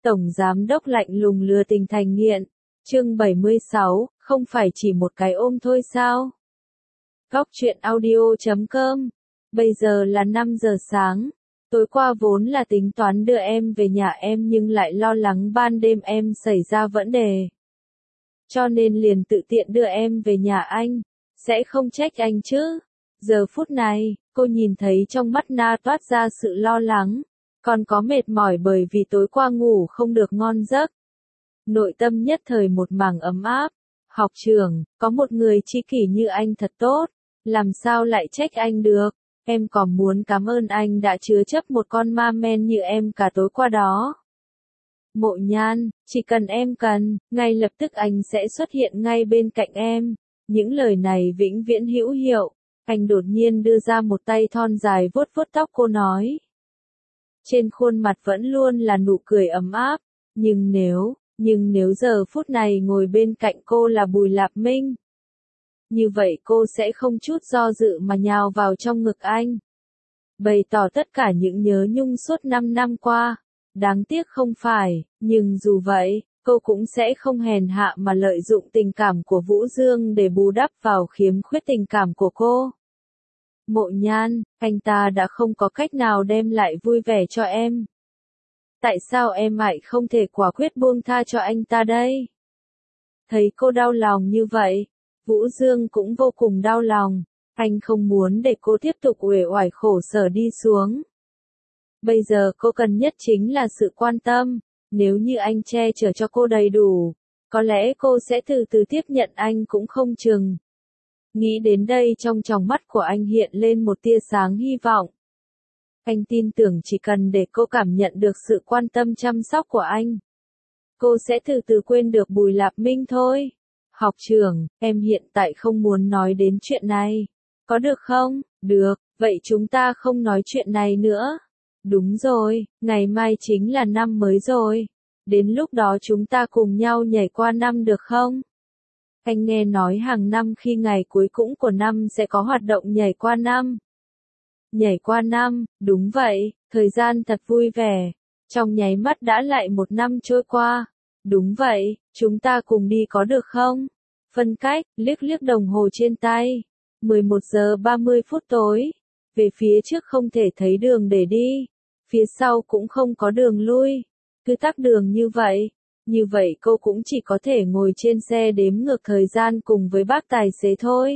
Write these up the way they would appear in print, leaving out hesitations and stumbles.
Tổng giám đốc lạnh lùng lừa tình thành nghiện. Chương 76, không phải chỉ một cái ôm thôi sao? Góc truyện audio.com. Bây giờ là 5 giờ sáng. Tối qua vốn là tính toán đưa em về nhà em nhưng lại lo lắng ban đêm em xảy ra vấn đề. Cho nên liền tự tiện đưa em về nhà anh. Sẽ không trách anh chứ? Giờ phút này, cô nhìn thấy trong mắt Na toát ra sự lo lắng. Còn có mệt mỏi bởi vì tối qua ngủ không được ngon giấc. Nội tâm nhất thời một mảng ấm áp. Học trưởng, có một người tri kỷ như anh thật tốt. Làm sao lại trách anh được? Em còn muốn cảm ơn anh đã chứa chấp một con ma men như em cả tối qua đó. Mộ Nhan, chỉ cần em cần, ngay lập tức anh sẽ xuất hiện ngay bên cạnh em. Những lời này vĩnh viễn hữu hiệu. Anh đột nhiên đưa ra một tay thon dài vuốt vuốt tóc cô nói. Trên khuôn mặt vẫn luôn là nụ cười ấm áp. Nhưng nếu giờ phút này ngồi bên cạnh cô là Bùi Lạp Minh. Như vậy cô sẽ không chút do dự mà nhào vào trong ngực anh. Bày tỏ tất cả những nhớ nhung suốt 5 năm qua. Đáng tiếc không phải, nhưng dù vậy, cô cũng sẽ không hèn hạ mà lợi dụng tình cảm của Vũ Dương để bù đắp vào khiếm khuyết tình cảm của cô. Mộ Nhan, anh ta đã không có cách nào đem lại vui vẻ cho em. Tại sao em lại không thể quả quyết buông tha cho anh ta đây? Thấy cô đau lòng như vậy, Vũ Dương cũng vô cùng đau lòng. Anh không muốn để cô tiếp tục uể oải khổ sở đi xuống. Bây giờ cô cần nhất chính là sự quan tâm. Nếu như anh che chở cho cô đầy đủ, có lẽ cô sẽ từ từ tiếp nhận anh cũng không chừng. Nghĩ đến đây trong tròng mắt của anh hiện lên một tia sáng hy vọng. Anh tin tưởng chỉ cần để cô cảm nhận được sự quan tâm chăm sóc của anh, cô sẽ từ từ quên được Bùi Lạp Minh thôi. Học trưởng, em hiện tại không muốn nói đến chuyện này. Có được không? Được, vậy chúng ta không nói chuyện này nữa. Đúng rồi, ngày mai chính là năm mới rồi. Đến lúc đó chúng ta cùng nhau nhảy qua năm được không? Anh nghe nói hàng năm khi ngày cuối cùng của năm sẽ có hoạt động nhảy qua năm. Nhảy qua năm, đúng vậy, thời gian thật vui vẻ. Trong nháy mắt đã lại một năm trôi qua. Đúng vậy, chúng ta cùng đi có được không? Phân cách, liếc liếc đồng hồ trên tay. 11 giờ 30 phút tối. Về phía trước không thể thấy đường để đi. Phía sau cũng không có đường lui. Cứ tắc đường như vậy. Như vậy cô cũng chỉ có thể ngồi trên xe đếm ngược thời gian cùng với bác tài xế thôi.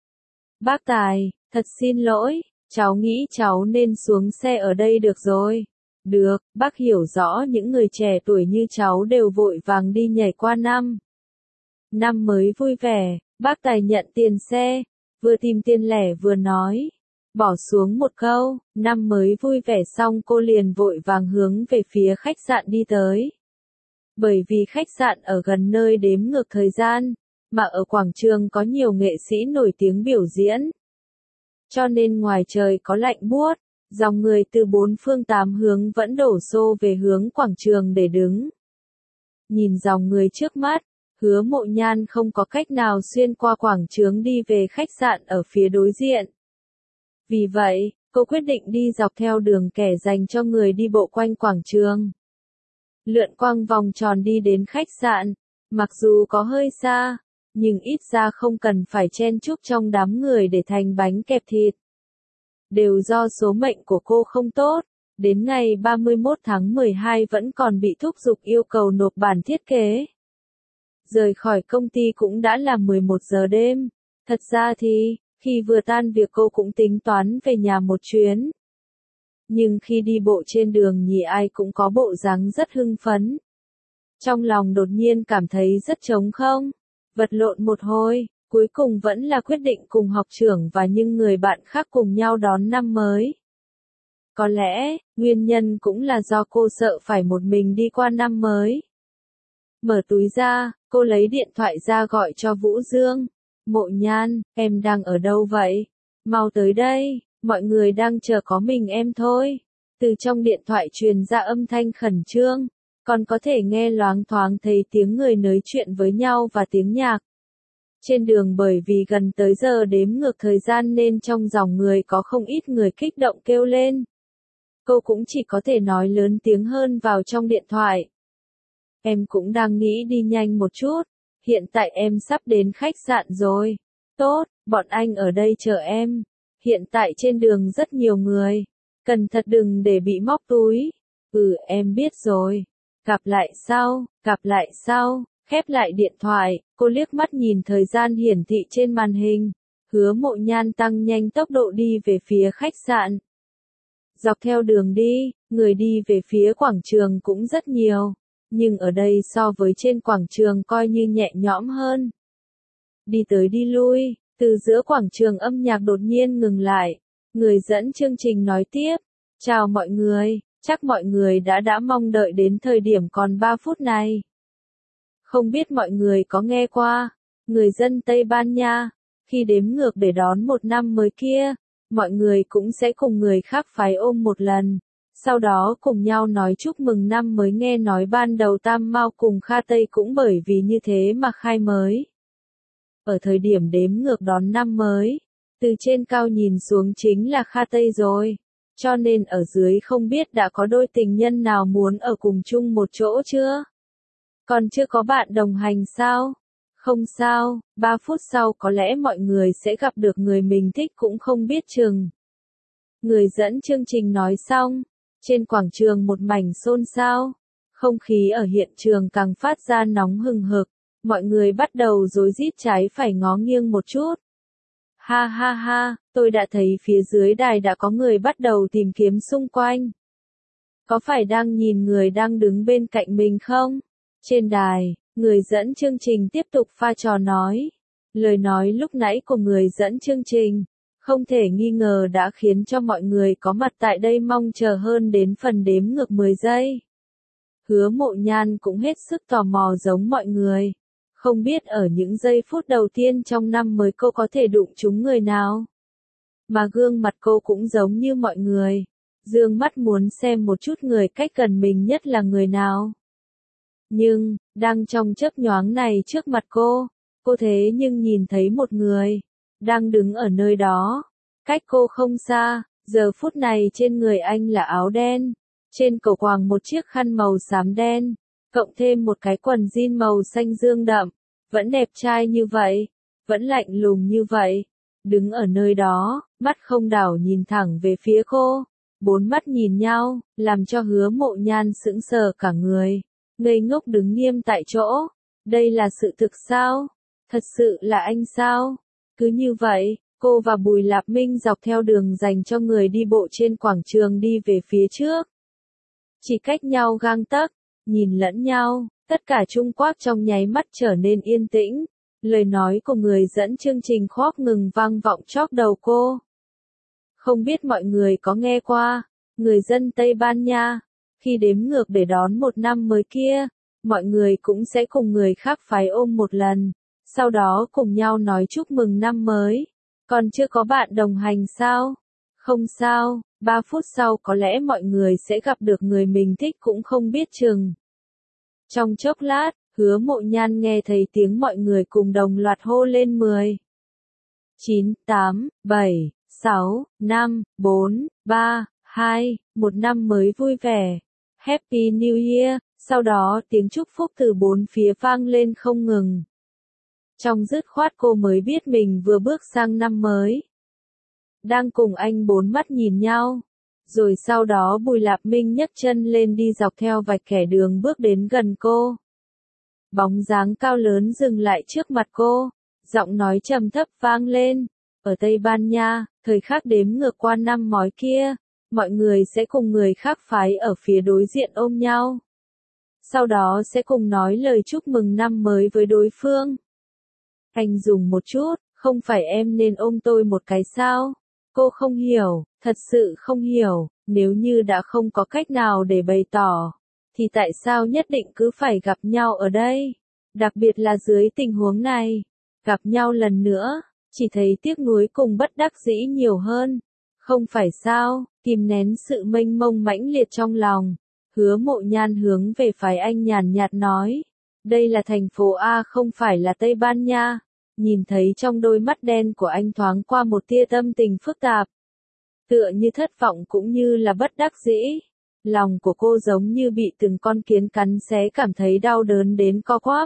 Bác Tài, thật xin lỗi, cháu nghĩ cháu nên xuống xe ở đây được rồi. Được, bác hiểu rõ những người trẻ tuổi như cháu đều vội vàng đi nhảy qua năm. Năm mới vui vẻ, bác Tài nhận tiền xe, vừa tìm tiền lẻ vừa nói. Bỏ xuống một câu, năm mới vui vẻ xong cô liền vội vàng hướng về phía khách sạn đi tới. Bởi vì khách sạn ở gần nơi đếm ngược thời gian, mà ở quảng trường có nhiều nghệ sĩ nổi tiếng biểu diễn. Cho nên ngoài trời có lạnh buốt, dòng người từ bốn phương tám hướng vẫn đổ xô về hướng quảng trường để đứng. Nhìn dòng người trước mắt, Hứa Mộ Nhan không có cách nào xuyên qua quảng trường đi về khách sạn ở phía đối diện. Vì vậy, cô quyết định đi dọc theo đường kẻ dành cho người đi bộ quanh quảng trường. Lượn quanh vòng tròn đi đến khách sạn, mặc dù có hơi xa, nhưng ít ra không cần phải chen chúc trong đám người để thành bánh kẹp thịt. Đều do số mệnh của cô không tốt, đến ngày 31 tháng 12 vẫn còn bị thúc giục yêu cầu nộp bản thiết kế. Rời khỏi công ty cũng đã là 11 giờ đêm, thật ra thì, khi vừa tan việc cô cũng tính toán về nhà một chuyến. Nhưng khi đi bộ trên đường nhìn ai cũng có bộ dáng rất hưng phấn. Trong lòng đột nhiên cảm thấy rất trống không. Vật lộn một hồi, cuối cùng vẫn là quyết định cùng học trưởng và những người bạn khác cùng nhau đón năm mới. Có lẽ, nguyên nhân cũng là do cô sợ phải một mình đi qua năm mới. Mở túi ra, cô lấy điện thoại ra gọi cho Vũ Dương. Mộ Nhan, em đang ở đâu vậy? Mau tới đây, mọi người đang chờ có mình em thôi. Từ trong điện thoại truyền ra âm thanh khẩn trương, còn có thể nghe loáng thoáng thấy tiếng người nói chuyện với nhau và tiếng nhạc. Trên đường bởi vì gần tới giờ đếm ngược thời gian nên trong dòng người có không ít người kích động kêu lên. Cô cũng chỉ có thể nói lớn tiếng hơn vào trong điện thoại. Em cũng đang nghĩ đi nhanh một chút, hiện tại em sắp đến khách sạn rồi. Tốt, bọn anh ở đây chờ em. Hiện tại trên đường rất nhiều người. Cẩn thận đừng để bị móc túi. Ừ, em biết rồi. Gặp lại sau. Khép lại điện thoại, cô liếc mắt nhìn thời gian hiển thị trên màn hình. Hứa Mộ Nhan tăng nhanh tốc độ đi về phía khách sạn. Dọc theo đường đi, người đi về phía quảng trường cũng rất nhiều. Nhưng ở đây so với trên quảng trường coi như nhẹ nhõm hơn. Đi tới đi lui, từ giữa quảng trường âm nhạc đột nhiên ngừng lại. Người dẫn chương trình nói tiếp. Chào mọi người, chắc mọi người đã mong đợi đến thời điểm còn 3 phút này. Không biết mọi người có nghe qua, người dân Tây Ban Nha, khi đếm ngược để đón một năm mới kia, mọi người cũng sẽ cùng người khác phái ôm một lần. Sau đó cùng nhau nói chúc mừng năm mới, nghe nói ban đầu Tam Mao cùng Kha Tây cũng bởi vì như thế mà khai mới. Ở thời điểm đếm ngược đón năm mới, từ trên cao nhìn xuống chính là Kha Tây rồi. Cho nên ở dưới không biết đã có đôi tình nhân nào muốn ở cùng chung một chỗ chưa? Còn chưa có bạn đồng hành sao? Không sao, 3 phút sau có lẽ mọi người sẽ gặp được người mình thích cũng không biết chừng. Người dẫn chương trình nói xong, trên quảng trường một mảnh xôn xao. Không khí ở hiện trường càng phát ra nóng hừng hực, mọi người bắt đầu rối rít trái phải ngó nghiêng một chút. Ha ha ha, tôi đã thấy phía dưới đài đã có người bắt đầu tìm kiếm xung quanh. Có phải đang nhìn người đang đứng bên cạnh mình không? Trên đài, người dẫn chương trình tiếp tục pha trò nói. Lời nói lúc nãy của người dẫn chương trình, không thể nghi ngờ đã khiến cho mọi người có mặt tại đây mong chờ hơn đến phần đếm ngược 10 giây. Hứa Mộ Nhan cũng hết sức tò mò giống mọi người. Không biết ở những giây phút đầu tiên trong năm mới cô có thể đụng trúng người nào. Mà gương mặt cô cũng giống như mọi người. Dương mắt muốn xem một chút người cách gần mình nhất là người nào. Nhưng, đang trong chớp nhoáng này trước mặt cô thế nhưng nhìn thấy một người, đang đứng ở nơi đó, cách cô không xa, giờ phút này trên người anh là áo đen, trên cổ quàng một chiếc khăn màu xám đen, cộng thêm một cái quần jean màu xanh dương đậm, vẫn đẹp trai như vậy, vẫn lạnh lùng như vậy, đứng ở nơi đó, mắt không đảo nhìn thẳng về phía cô, 4 mắt nhìn nhau, làm cho Hứa Mộ Nhan sững sờ cả người. Ngây ngốc đứng nghiêm tại chỗ. Đây là sự thực sao? Thật sự là anh sao? Cứ như vậy, cô và Bùi Lạp Minh dọc theo đường dành cho người đi bộ trên quảng trường đi về phía trước. Chỉ cách nhau gang tấc, nhìn lẫn nhau, tất cả Trung Quốc trong nháy mắt trở nên yên tĩnh. Lời nói của người dẫn chương trình khóc ngừng vang vọng chóp đầu cô. Không biết mọi người có nghe qua, người dân Tây Ban Nha, khi đếm ngược để đón một năm mới kia, mọi người cũng sẽ cùng người khác phái ôm một lần, sau đó cùng nhau nói chúc mừng năm mới. Còn chưa có bạn đồng hành sao? Không sao, 3 phút sau có lẽ mọi người sẽ gặp được người mình thích cũng không biết chừng. Trong chốc lát, Hứa Mộ Nhan nghe thấy tiếng mọi người cùng đồng loạt hô lên 10, 9, 8, 7, 6, 5, 4, 3, 2, một năm mới vui vẻ. Happy New Year, sau đó tiếng chúc phúc từ 4 phía vang lên không ngừng. Trong dứt khoát cô mới biết mình vừa bước sang năm mới. Đang cùng anh 4 mắt nhìn nhau. Rồi sau đó Bùi Lạp Minh nhấc chân lên đi dọc theo vạch kẻ đường bước đến gần cô. Bóng dáng cao lớn dừng lại trước mặt cô. Giọng nói trầm thấp vang lên. Ở Tây Ban Nha, thời khắc đếm ngược qua năm mới kia, mọi người sẽ cùng người khác phái ở phía đối diện ôm nhau. Sau đó sẽ cùng nói lời chúc mừng năm mới với đối phương. Anh dùng một chút, không phải em nên ôm tôi một cái sao? Cô không hiểu, thật sự không hiểu, nếu như đã không có cách nào để bày tỏ, thì tại sao nhất định cứ phải gặp nhau ở đây? Đặc biệt là dưới tình huống này, gặp nhau lần nữa, chỉ thấy tiếc nuối cùng bất đắc dĩ nhiều hơn. Không phải sao, kìm nén sự mênh mông mãnh liệt trong lòng. Hứa Mộ Nhan hướng về phái anh nhàn nhạt nói. Đây là thành phố A không phải là Tây Ban Nha. Nhìn thấy trong đôi mắt đen của anh thoáng qua một tia tâm tình phức tạp. Tựa như thất vọng cũng như là bất đắc dĩ. Lòng của cô giống như bị từng con kiến cắn xé, cảm thấy đau đớn đến co quắp.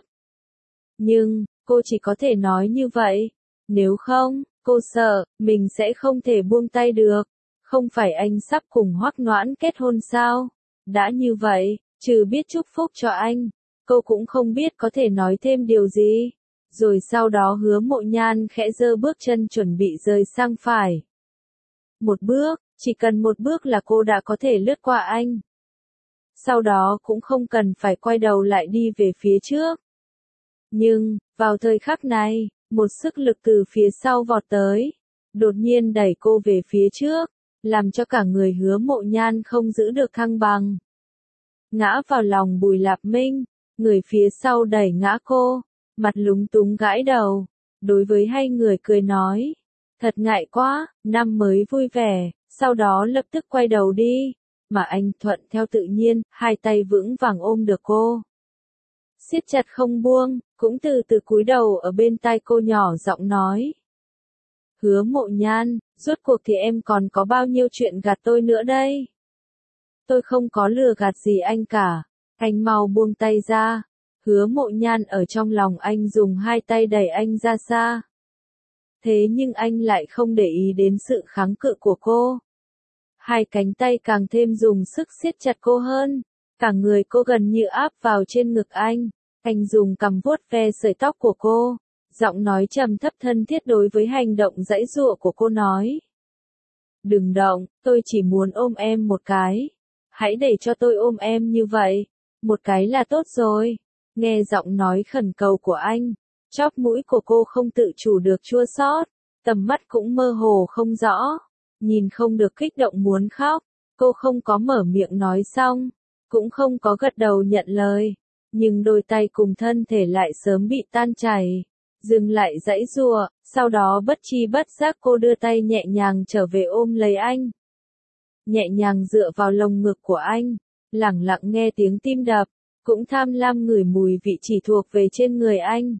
Nhưng, cô chỉ có thể nói như vậy. Nếu không, cô sợ, mình sẽ không thể buông tay được. Không phải anh sắp cùng Hoắc Noãn kết hôn sao? Đã như vậy, trừ biết chúc phúc cho anh, cô cũng không biết có thể nói thêm điều gì. Rồi sau đó Hứa Mộ Nhan khẽ giơ bước chân chuẩn bị rời sang phải. Một bước, chỉ cần một bước là cô đã có thể lướt qua anh. Sau đó cũng không cần phải quay đầu lại đi về phía trước. Nhưng, vào thời khắc này, một sức lực từ phía sau vọt tới, đột nhiên đẩy cô về phía trước, làm cho cả người Hứa Mộ Nhan không giữ được thăng bằng. Ngã vào lòng Bùi Lạp Minh, người phía sau đẩy ngã cô, mặt lúng túng gãi đầu, đối với hai người cười nói, thật ngại quá, năm mới vui vẻ, sau đó lập tức quay đầu đi, mà anh thuận theo tự nhiên, hai tay vững vàng ôm được cô. Siết chặt không buông, cũng từ từ cúi đầu ở bên tai cô nhỏ giọng nói. Hứa Mộ Nhan, rốt cuộc thì em còn có bao nhiêu chuyện gạt tôi nữa đây? Tôi không có lừa gạt gì anh cả, anh mau buông tay ra. Hứa Mộ Nhan ở trong lòng anh dùng hai tay đẩy anh ra xa. Thế nhưng anh lại không để ý đến sự kháng cự của cô. Hai cánh tay càng thêm dùng sức siết chặt cô hơn, cả người cô gần như áp vào trên ngực anh. Anh dùng cằm vuốt ve sợi tóc của cô, giọng nói trầm thấp thân thiết đối với hành động giãy giụa của cô nói. Đừng động, tôi chỉ muốn ôm em một cái. Hãy để cho tôi ôm em như vậy. Một cái là tốt rồi. Nghe giọng nói khẩn cầu của anh, chóp mũi của cô không tự chủ được chua xót, tầm mắt cũng mơ hồ không rõ, nhìn không được kích động muốn khóc. Cô không có mở miệng nói xong, cũng không có gật đầu nhận lời, nhưng đôi tay cùng thân thể lại sớm bị tan chảy, dừng lại giãy giụa, sau đó bất tri bất giác cô đưa tay nhẹ nhàng trở về ôm lấy anh. Nhẹ nhàng dựa vào lồng ngực của anh, lẳng lặng nghe tiếng tim đập, cũng tham lam ngửi mùi vị chỉ thuộc về trên người anh.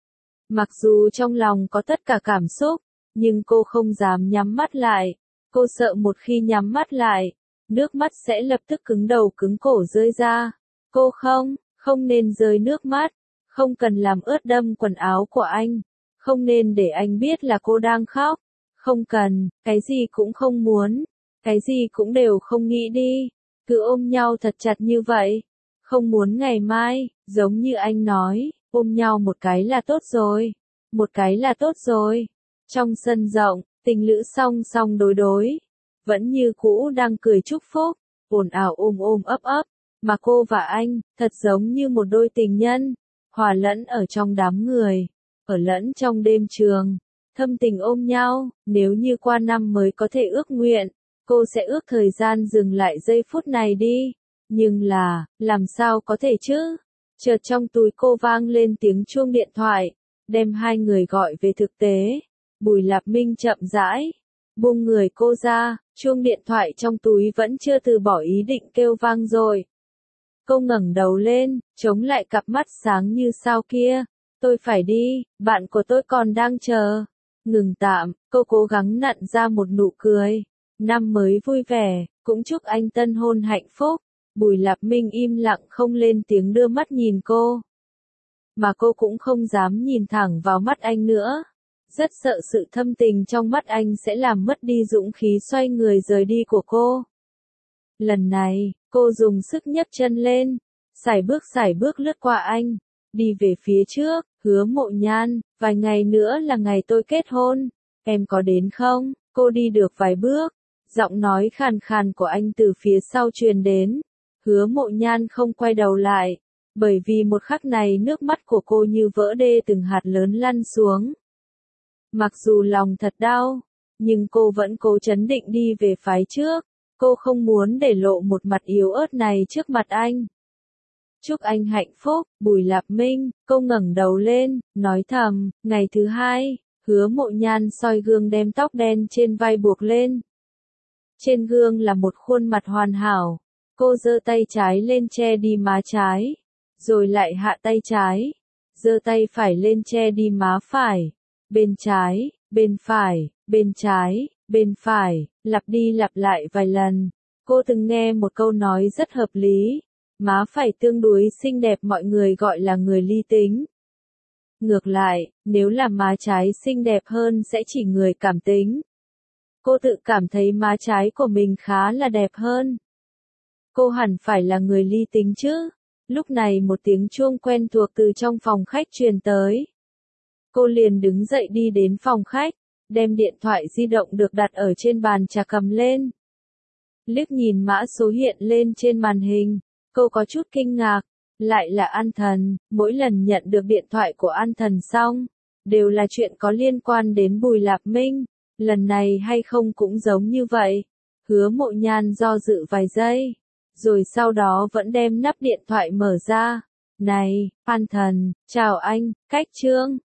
Mặc dù trong lòng có tất cả cảm xúc, nhưng cô không dám nhắm mắt lại, cô sợ một khi nhắm mắt lại, nước mắt sẽ lập tức cứng đầu cứng cổ rơi ra. Cô không nên rơi nước mắt, không cần làm ướt đẫm quần áo của anh, không nên để anh biết là cô đang khóc, không cần, cái gì cũng không muốn, cái gì cũng đều không nghĩ đi, cứ ôm nhau thật chặt như vậy. Không muốn ngày mai, giống như anh nói, ôm nhau một cái là tốt rồi. Một cái là tốt rồi. Trong sân rộng, tình lữ song song đối đối. Vẫn như cũ đang cười chúc phúc, ồn ào ôm ôm ấp ấp. Mà cô và anh, thật giống như một đôi tình nhân. Hòa lẫn ở trong đám người. Ở lẫn trong đêm trường. Thâm tình ôm nhau, nếu như qua năm mới có thể ước nguyện. Cô sẽ ước thời gian dừng lại giây phút này đi. Nhưng là, làm sao có thể chứ? Chợt trong túi cô vang lên tiếng chuông điện thoại, đem hai người gọi về thực tế. Bùi Lạp Minh chậm rãi, buông người cô ra, chuông điện thoại trong túi vẫn chưa từ bỏ ý định kêu vang rồi. Cô ngẩng đầu lên, chống lại cặp mắt sáng như sao kia. Tôi phải đi, bạn của tôi còn đang chờ. Ngừng tạm, cô cố gắng nặn ra một nụ cười. Năm mới vui vẻ, cũng chúc anh tân hôn hạnh phúc. Bùi Lạp Minh im lặng không lên tiếng đưa mắt nhìn cô. Mà cô cũng không dám nhìn thẳng vào mắt anh nữa. Rất sợ sự thâm tình trong mắt anh sẽ làm mất đi dũng khí xoay người rời đi của cô. Lần này, cô dùng sức nhấc chân lên, sải bước lướt qua anh, đi về phía trước. Hứa Mộ Nhan, vài ngày nữa là ngày tôi kết hôn, em có đến không? Cô đi được vài bước, giọng nói khàn khàn của anh từ phía sau truyền đến. Hứa Mộ Nhan không quay đầu lại, bởi vì một khắc này nước mắt của cô như vỡ đê từng hạt lớn lăn xuống. Mặc dù lòng thật đau, nhưng cô vẫn cố trấn định đi về phía trước, cô không muốn để lộ một mặt yếu ớt này trước mặt anh. Chúc anh hạnh phúc, Bùi Lạp Minh. Cô ngẩng đầu lên, nói thầm. Ngày thứ hai, Hứa Mộ Nhan soi gương đem tóc đen trên vai buộc lên. Trên gương là một khuôn mặt hoàn hảo. Cô giơ tay trái lên che đi má trái, rồi lại hạ tay trái, giơ tay phải lên che đi má phải, bên trái, bên phải, bên trái, bên phải, lặp đi lặp lại vài lần. Cô từng nghe một câu nói rất hợp lý, má phải tương đối xinh đẹp mọi người gọi là người ly tính. Ngược lại, nếu là má trái xinh đẹp hơn sẽ chỉ người cảm tính. Cô tự cảm thấy má trái của mình khá là đẹp hơn. Cô hẳn phải là người ly tính chứ. Lúc này một tiếng chuông quen thuộc từ trong phòng khách truyền tới. Cô liền đứng dậy đi đến phòng khách, đem điện thoại di động được đặt ở trên bàn trà cầm lên. Liếc nhìn mã số hiện lên trên màn hình, cô có chút kinh ngạc, lại là An Thần, mỗi lần nhận được điện thoại của An Thần xong, đều là chuyện có liên quan đến Bùi Lạp Minh, lần này hay không cũng giống như vậy. Hứa Mộ Nhan do dự vài giây, rồi sau đó vẫn đem nắp điện thoại mở ra. Này, An Thần, chào anh, cách Trương.